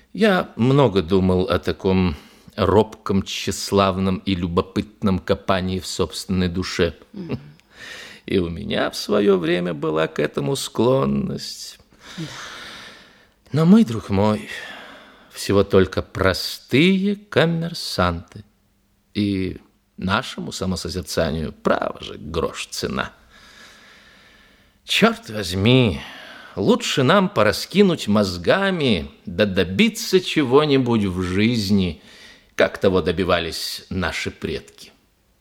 Я много думал о таком робком, тщеславном и любопытном копании в собственной душе. И у меня в свое время была к этому склонность. Но мы, друг мой, всего только простые коммерсанты. И нашему самосозерцанию, право же, грош цена. Черт возьми, лучше нам пораскинуть мозгами, да добиться чего-нибудь в жизни, как того добивались наши предки.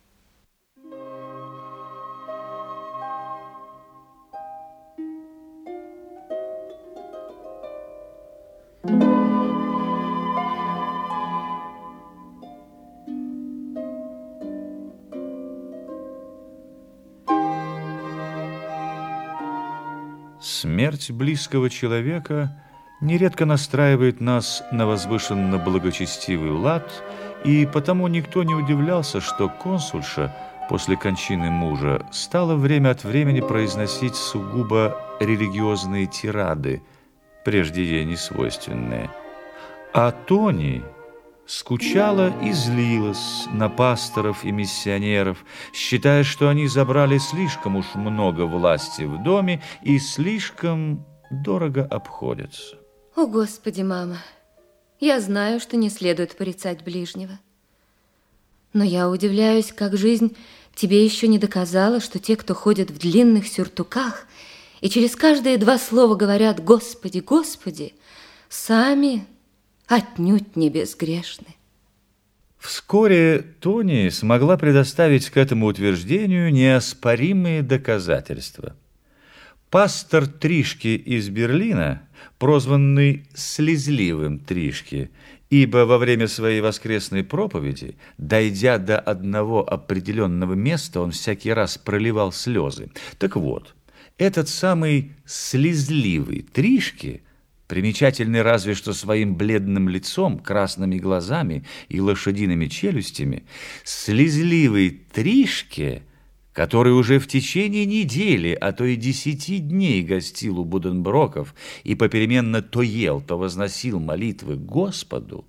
Смерть близкого человека нередко настраивает нас на возвышенно-благочестивый лад, и потому никто не удивлялся, что консульша после кончины мужа стала время от времени произносить сугубо религиозные тирады, прежде ей не свойственные. А Тони скучала и злилась на пасторов и миссионеров, считая, что они забрали слишком уж много власти в доме и слишком дорого обходятся. О, Господи, мама, я знаю, что не следует порицать ближнего. Но я удивляюсь, как жизнь тебе еще не доказала, что те, кто ходят в длинных сюртуках и через каждые два слова говорят «Господи, Господи», сами отнюдь не безгрешны. Вскоре Тони смогла предоставить к этому утверждению неоспоримые доказательства. Пастор Тришки из Берлина, прозванный «слезливым Тришки», ибо во время своей воскресной проповеди, дойдя до одного определенного места, он всякий раз проливал слезы. Так вот, этот самый слезливый Тришки, примечательный разве что своим бледным лицом, красными глазами и лошадиными челюстями, слезливый Тришке, который уже в течение недели, а то и 10 дней гостил у Буденброков и попеременно то ел, то возносил молитвы Господу,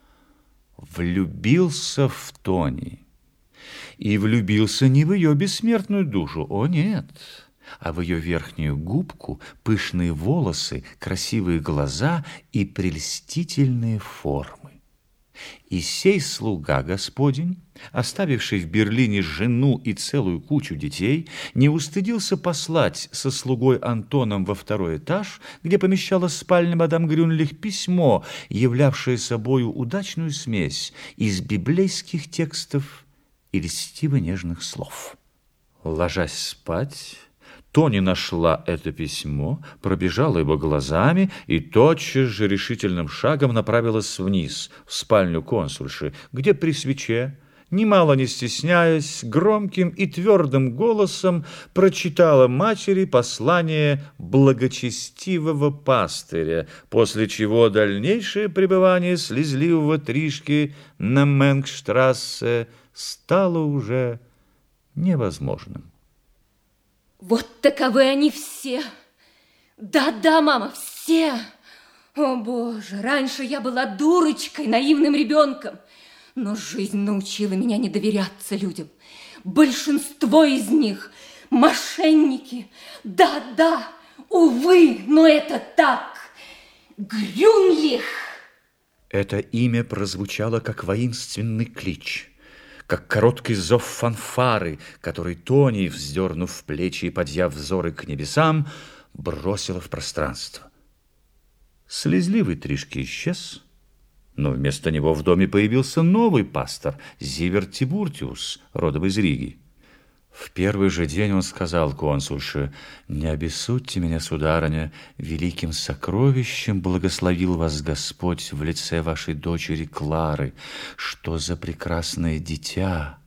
влюбился в Тони. И влюбился не в ее бессмертную душу, о нет, а в ее верхнюю губку, пышные волосы, красивые глаза и прельстительные формы. И сей слуга Господень, оставивший в Берлине жену и целую кучу детей, не устыдился послать со слугой Антоном во второй этаж, где помещалась спальня мадам Грюнлих, письмо, являвшее собою удачную смесь из библейских текстов и льстиво-нежных слов. Ложась спать, Тони нашла это письмо, пробежала его глазами и тотчас же решительным шагом направилась вниз, в спальню консульши, где при свече, немало не стесняясь, громким и твердым голосом прочитала матери послание благочестивого пастыря, после чего дальнейшее пребывание слезливого Тришки на Менгштрассе стало уже невозможным. Вот таковы они все. Да-да, мама, все. О, Боже, раньше я была дурочкой, наивным ребенком. Но жизнь научила меня не доверяться людям. Большинство из них мошенники. Да-да, увы, но это так. Грюнлих. Это имя прозвучало как воинственный клич, как короткий зов фанфары, который Тони, вздернув плечи и подъяв взоры к небесам, бросила в пространство. Слезливый Тришки исчез, но вместо него в доме появился новый пастор, Зиверт Тибуртиус, родом из Риги. В первый же день он сказал консульше: «Не обессудьте меня, сударыня, великим сокровищем благословил вас Господь в лице вашей дочери Клары. Что за прекрасное дитя!»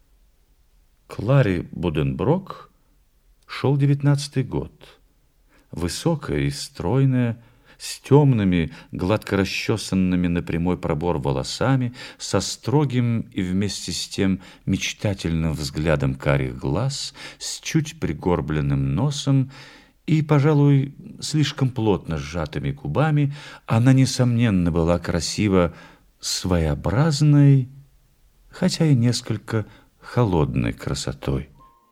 Кларе Буденброк шел 19-й год. Высокая и стройная, с темными, гладко расчесанными на прямой пробор волосами, со строгим и вместе с тем мечтательным взглядом карих глаз, с чуть пригорбленным носом и, пожалуй, слишком плотно сжатыми губами, она, несомненно, была красива своеобразной, хотя и несколько холодной красотой.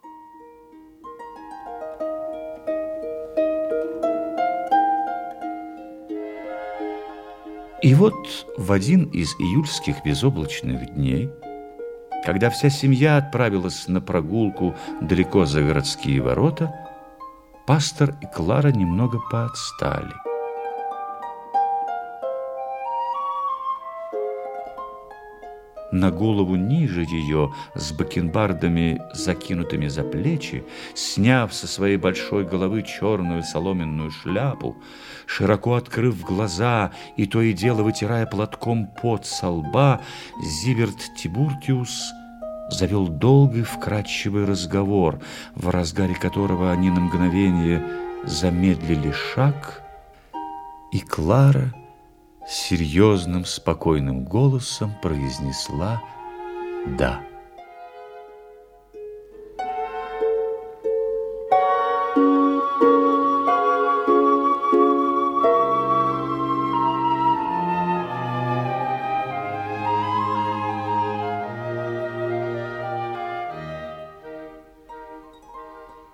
И вот в один из июльских безоблачных дней, когда вся семья отправилась на прогулку далеко за городские ворота, пастор и Клара немного поотстали. На голову ниже ее, с бакенбардами, закинутыми за плечи, сняв со своей большой головы черную соломенную шляпу, широко открыв глаза и то и дело вытирая платком пот со лба, Зиверт Тибуртиус завел долгий вкрадчивый разговор, в разгаре которого они на мгновение замедлили шаг, и Клара серьезным, спокойным голосом произнесла «да».